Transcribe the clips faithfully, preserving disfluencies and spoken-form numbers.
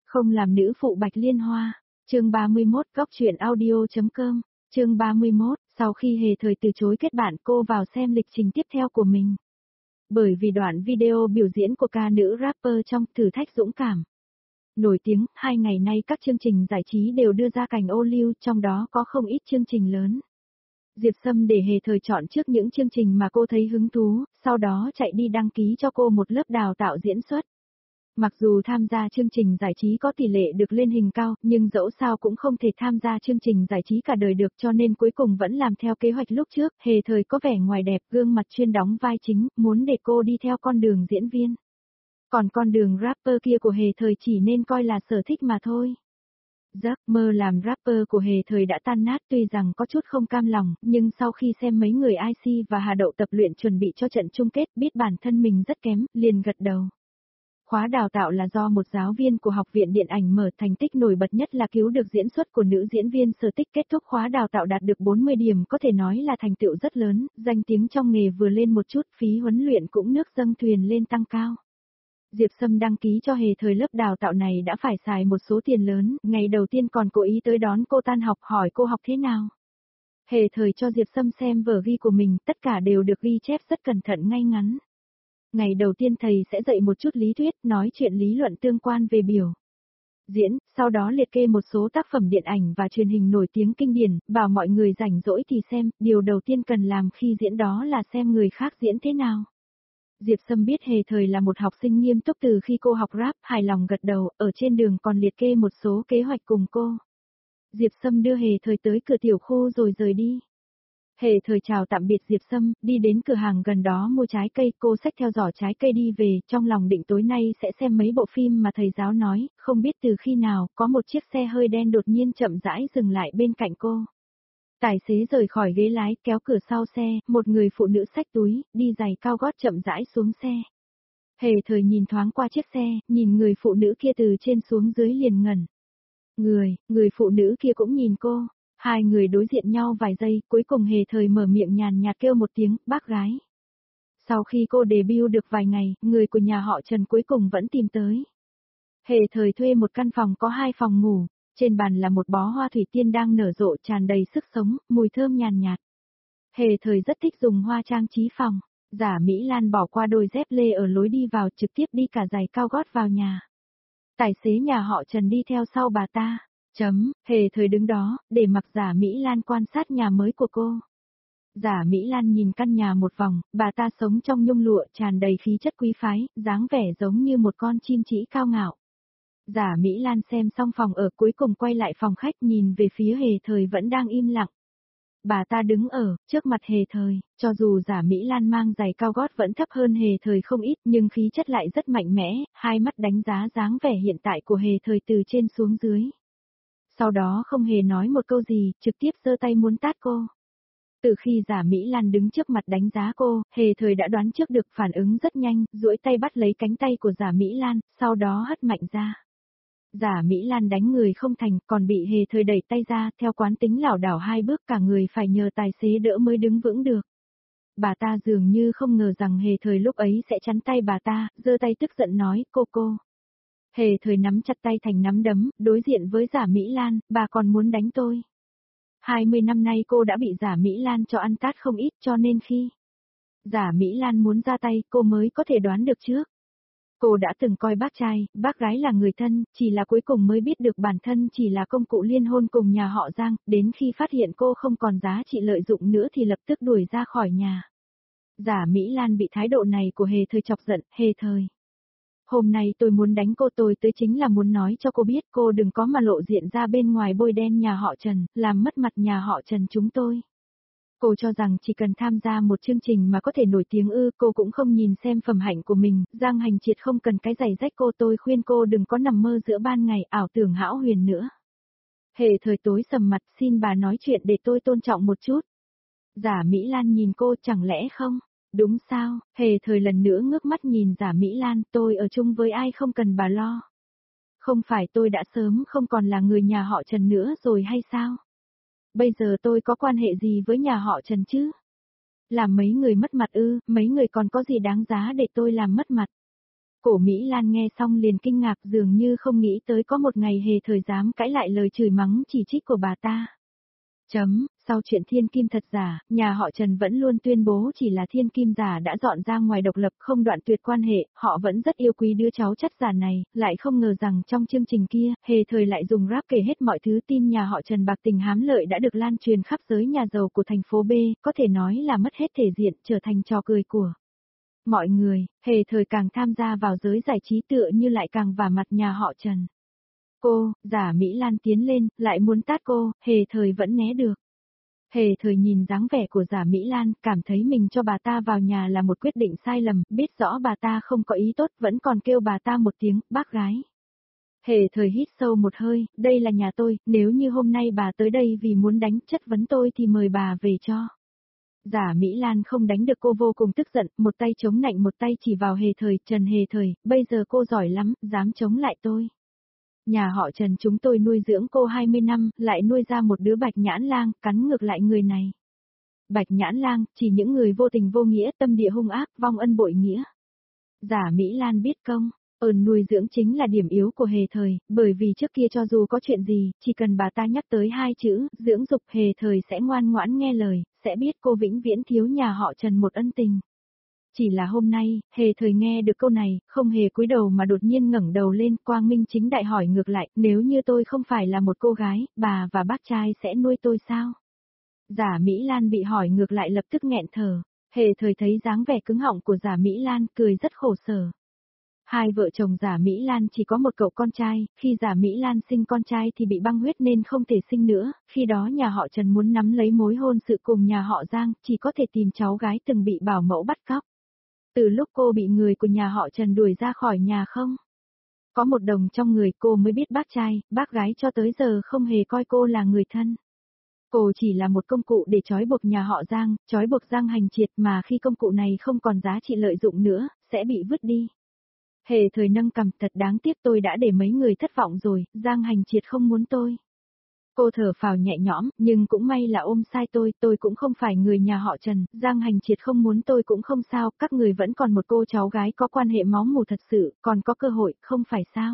Không làm nữ phụ Bạch Liên Hoa. Chương ba mươi mốt góc truyện audio.com. Chương ba mươi mốt, sau khi Hề Thời từ chối kết bạn cô vào xem lịch trình tiếp theo của mình. Bởi vì đoạn video biểu diễn của ca nữ rapper trong Thử thách dũng cảm nổi tiếng, hai ngày nay các chương trình giải trí đều đưa ra cảnh ô liu, trong đó có không ít chương trình lớn. Diệp Sâm để Hề Thời chọn trước những chương trình mà cô thấy hứng thú, sau đó chạy đi đăng ký cho cô một lớp đào tạo diễn xuất. Mặc dù tham gia chương trình giải trí có tỷ lệ được lên hình cao, nhưng dẫu sao cũng không thể tham gia chương trình giải trí cả đời được, cho nên cuối cùng vẫn làm theo kế hoạch lúc trước. Hề Thời có vẻ ngoài đẹp, gương mặt chuyên đóng vai chính, muốn để cô đi theo con đường diễn viên. Còn con đường rapper kia của Hề Thời chỉ nên coi là sở thích mà thôi. Giấc mơ làm rapper của Hề Thời đã tan nát, tuy rằng có chút không cam lòng, nhưng sau khi xem mấy người i xê và Hà Đậu tập luyện chuẩn bị cho trận chung kết, biết bản thân mình rất kém, liền gật đầu. Khóa đào tạo là do một giáo viên của Học viện Điện ảnh mở, thành tích nổi bật nhất là cứu được diễn xuất của nữ diễn viên Sở Tích, kết thúc khóa đào tạo đạt được bốn mươi điểm, có thể nói là thành tựu rất lớn, danh tiếng trong nghề vừa lên một chút, phí huấn luyện cũng nước dâng thuyền lên tăng cao. Diệp Sâm đăng ký cho Hề Thời lớp đào tạo này đã phải xài một số tiền lớn, ngày đầu tiên còn cố ý tới đón cô tan học hỏi cô học thế nào. Hề Thời cho Diệp Sâm xem vở ghi của mình, tất cả đều được ghi chép rất cẩn thận ngay ngắn. Ngày đầu tiên thầy sẽ dạy một chút lý thuyết, nói chuyện lý luận tương quan về biểu diễn, sau đó liệt kê một số tác phẩm điện ảnh và truyền hình nổi tiếng kinh điển, bảo mọi người rảnh rỗi thì xem, điều đầu tiên cần làm khi diễn đó là xem người khác diễn thế nào. Diệp Sâm biết Hề Thời là một học sinh nghiêm túc từ khi cô học rap, hài lòng gật đầu, ở trên đường còn liệt kê một số kế hoạch cùng cô. Diệp Sâm đưa Hề Thời tới cửa tiểu khu rồi rời đi. Hề Thời chào tạm biệt Diệp Sâm, đi đến cửa hàng gần đó mua trái cây, cô xách theo giỏ trái cây đi về, trong lòng định tối nay sẽ xem mấy bộ phim mà thầy giáo nói, không biết từ khi nào, có một chiếc xe hơi đen đột nhiên chậm rãi dừng lại bên cạnh cô. Tài xế rời khỏi ghế lái, kéo cửa sau xe, một người phụ nữ xách túi, đi giày cao gót chậm rãi xuống xe. Hề Thời nhìn thoáng qua chiếc xe, nhìn người phụ nữ kia từ trên xuống dưới liền ngẩn. Người, người phụ nữ kia cũng nhìn cô. Hai người đối diện nhau vài giây, cuối cùng Hề Thời mở miệng nhàn nhạt kêu một tiếng, bác gái. Sau khi cô debut được vài ngày, người của nhà họ Trần cuối cùng vẫn tìm tới. Hề Thời thuê một căn phòng có hai phòng ngủ, trên bàn là một bó hoa thủy tiên đang nở rộ tràn đầy sức sống, mùi thơm nhàn nhạt. Hề Thời rất thích dùng hoa trang trí phòng. Giả Mỹ Lan bỏ qua đôi dép lê ở lối đi vào, trực tiếp đi cả giày cao gót vào nhà. Tài xế nhà họ Trần đi theo sau bà ta. Chấm, Hề Thời đứng đó, để mặc Giả Mỹ Lan quan sát nhà mới của cô. Giả Mỹ Lan nhìn căn nhà một vòng, bà ta sống trong nhung lụa tràn đầy khí chất quý phái, dáng vẻ giống như một con chim chỉ cao ngạo. Giả Mỹ Lan xem xong phòng ở, cuối cùng quay lại phòng khách nhìn về phía Hề Thời vẫn đang im lặng. Bà ta đứng ở trước mặt Hề Thời, cho dù Giả Mỹ Lan mang giày cao gót vẫn thấp hơn Hề Thời không ít, nhưng khí chất lại rất mạnh mẽ, hai mắt đánh giá dáng vẻ hiện tại của Hề Thời từ trên xuống dưới. Sau đó không hề nói một câu gì, trực tiếp giơ tay muốn tát cô. Từ khi Giả Mỹ Lan đứng trước mặt đánh giá cô, Hề Thời đã đoán trước được, phản ứng rất nhanh, duỗi tay bắt lấy cánh tay của Giả Mỹ Lan, sau đó hất mạnh ra. Giả Mỹ Lan đánh người không thành, còn bị Hề Thời đẩy tay ra, theo quán tính lảo đảo hai bước, cả người phải nhờ tài xế đỡ mới đứng vững được. Bà ta dường như không ngờ rằng Hề Thời lúc ấy sẽ chắn tay bà ta, giơ tay tức giận nói, cô cô. Hề Thời nắm chặt tay thành nắm đấm, đối diện với Giả Mỹ Lan, bà còn muốn đánh tôi. hai mươi năm nay cô đã bị Giả Mỹ Lan cho ăn tát không ít, cho nên khi Giả Mỹ Lan muốn ra tay, cô mới có thể đoán được trước. Cô đã từng coi bác trai, bác gái là người thân, chỉ là cuối cùng mới biết được bản thân chỉ là công cụ liên hôn cùng nhà họ Giang, đến khi phát hiện cô không còn giá trị lợi dụng nữa thì lập tức đuổi ra khỏi nhà. Giả Mỹ Lan bị thái độ này của Hề Thời chọc giận, Hề Thời. Hôm nay tôi muốn đánh cô, tôi tới chính là muốn nói cho cô biết cô đừng có mà lộ diện ra bên ngoài bôi đen nhà họ Trần, làm mất mặt nhà họ Trần chúng tôi. Cô cho rằng chỉ cần tham gia một chương trình mà có thể nổi tiếng ư, cô cũng không nhìn xem phẩm hạnh của mình, Giang Hành Triệt không cần cái giày rách cô, tôi khuyên cô đừng có nằm mơ giữa ban ngày ảo tưởng hão huyền nữa. Hề Thời tối sầm mặt, xin bà nói chuyện để tôi tôn trọng một chút. Giả Mỹ Lan nhìn cô, chẳng lẽ không? Đúng sao? Hề Thời lần nữa ngước mắt nhìn Giả Mỹ Lan, tôi ở chung với ai không cần bà lo. Không phải tôi đã sớm không còn là người nhà họ Trần nữa rồi hay sao? Bây giờ tôi có quan hệ gì với nhà họ Trần chứ? Làm mấy người mất mặt ư, mấy người còn có gì đáng giá để tôi làm mất mặt? Cổ Mỹ Lan nghe xong liền kinh ngạc dường như không nghĩ tới có một ngày hề thời dám cãi lại lời chửi mắng chỉ trích của bà ta. Chấm, sau chuyện thiên kim thật giả, nhà họ Trần vẫn luôn tuyên bố chỉ là thiên kim giả đã dọn ra ngoài độc lập không đoạn tuyệt quan hệ, họ vẫn rất yêu quý đứa cháu chất giả này, lại không ngờ rằng trong chương trình kia, hề thời lại dùng rap kể hết mọi thứ tin nhà họ Trần bạc tình hám lợi đã được lan truyền khắp giới nhà giàu của thành phố B, có thể nói là mất hết thể diện trở thành trò cười của mọi người, hề thời càng tham gia vào giới giải trí tựa như lại càng vả mặt nhà họ Trần. Cô, giả Mỹ Lan tiến lên, lại muốn tát cô, hề thời vẫn né được. Hề thời nhìn dáng vẻ của giả Mỹ Lan, cảm thấy mình cho bà ta vào nhà là một quyết định sai lầm, biết rõ bà ta không có ý tốt, vẫn còn kêu bà ta một tiếng, bác gái. Hề thời hít sâu một hơi, đây là nhà tôi, nếu như hôm nay bà tới đây vì muốn đánh chất vấn tôi thì mời bà về cho. Giả Mỹ Lan không đánh được cô vô cùng tức giận, một tay chống nạnh một tay chỉ vào hề thời, Trần hề thời, bây giờ cô giỏi lắm, dám chống lại tôi. Nhà họ Trần chúng tôi nuôi dưỡng cô hai mươi năm, lại nuôi ra một đứa bạch nhãn lang, cắn ngược lại người này. Bạch nhãn lang, chỉ những người vô tình vô nghĩa, tâm địa hung ác, vong ân bội nghĩa. Giả Mỹ Lan biết công, ơn nuôi dưỡng chính là điểm yếu của hề thời, bởi vì trước kia cho dù có chuyện gì, chỉ cần bà ta nhắc tới hai chữ, dưỡng dục hề thời sẽ ngoan ngoãn nghe lời, sẽ biết cô vĩnh viễn thiếu nhà họ Trần một ân tình. Chỉ là hôm nay, hề thời nghe được câu này, không hề cúi đầu mà đột nhiên ngẩng đầu lên, quang minh chính đại hỏi ngược lại, nếu như tôi không phải là một cô gái, bà và bác trai sẽ nuôi tôi sao? Giả Mỹ Lan bị hỏi ngược lại lập tức nghẹn thở, hề thời thấy dáng vẻ cứng họng của giả Mỹ Lan, cười rất khổ sở. Hai vợ chồng giả Mỹ Lan chỉ có một cậu con trai, khi giả Mỹ Lan sinh con trai thì bị băng huyết nên không thể sinh nữa, khi đó nhà họ Trần muốn nắm lấy mối hôn sự cùng nhà họ Giang, chỉ có thể tìm cháu gái từng bị bảo mẫu bắt cóc. Từ lúc cô bị người của nhà họ Trần đuổi ra khỏi nhà không? Có một đồng trong người cô mới biết bác trai, bác gái cho tới giờ không hề coi cô là người thân. Cô chỉ là một công cụ để trói buộc nhà họ Giang, trói buộc Giang Hành Triệt mà khi công cụ này không còn giá trị lợi dụng nữa, sẽ bị vứt đi. Hề thời nâng cằm, thật đáng tiếc tôi đã để mấy người thất vọng rồi, Giang Hành Triệt không muốn tôi. Cô thở phào nhẹ nhõm, nhưng cũng may là ôm sai tôi, tôi cũng không phải người nhà họ Trần, Giang Hành Triệt không muốn tôi cũng không sao, các người vẫn còn một cô cháu gái có quan hệ máu mủ thật sự, còn có cơ hội, không phải sao.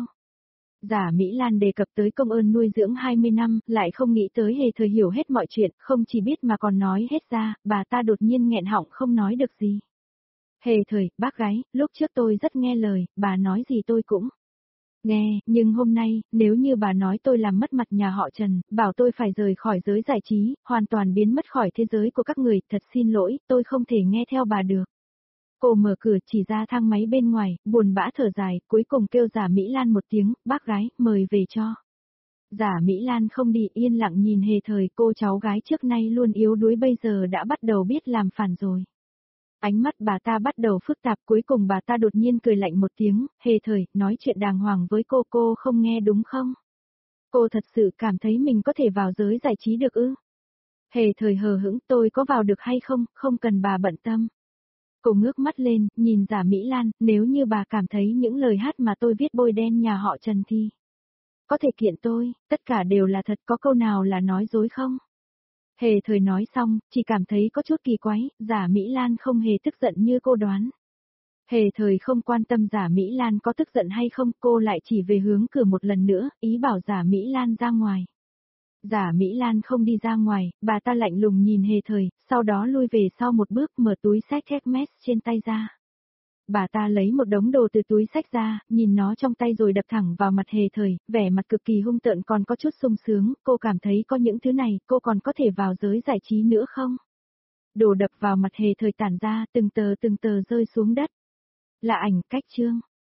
Giả Mỹ Lan đề cập tới công ơn nuôi dưỡng hai mươi năm, lại không nghĩ tới hề thời hiểu hết mọi chuyện, không chỉ biết mà còn nói hết ra, bà ta đột nhiên nghẹn họng không nói được gì. Hề thời, bác gái, lúc trước tôi rất nghe lời, bà nói gì tôi cũng nghe, nhưng hôm nay, nếu như bà nói tôi làm mất mặt nhà họ Trần, bảo tôi phải rời khỏi giới giải trí, hoàn toàn biến mất khỏi thế giới của các người, thật xin lỗi, tôi không thể nghe theo bà được. Cô mở cửa chỉ ra thang máy bên ngoài, buồn bã thở dài, cuối cùng kêu giả Mỹ Lan một tiếng, bác gái, mời về cho. Giả Mỹ Lan không đi, yên lặng nhìn hề thời, cô cháu gái trước nay luôn yếu đuối bây giờ đã bắt đầu biết làm phản rồi. Ánh mắt bà ta bắt đầu phức tạp, cuối cùng bà ta đột nhiên cười lạnh một tiếng, hề thời, nói chuyện đàng hoàng với cô, cô không nghe đúng không? Cô thật sự cảm thấy mình có thể vào giới giải trí được ư? Hề thời hờ hững, tôi có vào được hay không, không cần bà bận tâm. Cô ngước mắt lên, nhìn giả Mỹ Lan, nếu như bà cảm thấy những lời hát mà tôi viết bôi đen nhà họ Trần thì có thể kiện tôi, tất cả đều là thật, có câu nào là nói dối không? Hề thời nói xong, chỉ cảm thấy có chút kỳ quái, giả Mỹ Lan không hề tức giận như cô đoán. Hề thời không quan tâm giả Mỹ Lan có tức giận hay không, cô lại chỉ về hướng cửa một lần nữa, ý bảo giả Mỹ Lan ra ngoài. Giả Mỹ Lan không đi ra ngoài, bà ta lạnh lùng nhìn hề thời, sau đó lui về sau một bước mở túi xách Hermes trên tay ra. Bà ta lấy một đống đồ từ túi xách ra, nhìn nó trong tay rồi đập thẳng vào mặt hề thời, vẻ mặt cực kỳ hung tợn còn có chút sung sướng, cô cảm thấy có những thứ này, cô còn có thể vào giới giải trí nữa không? Đồ đập vào mặt hề thời tản ra, từng tờ từng tờ rơi xuống đất. Là ảnh, cách chương.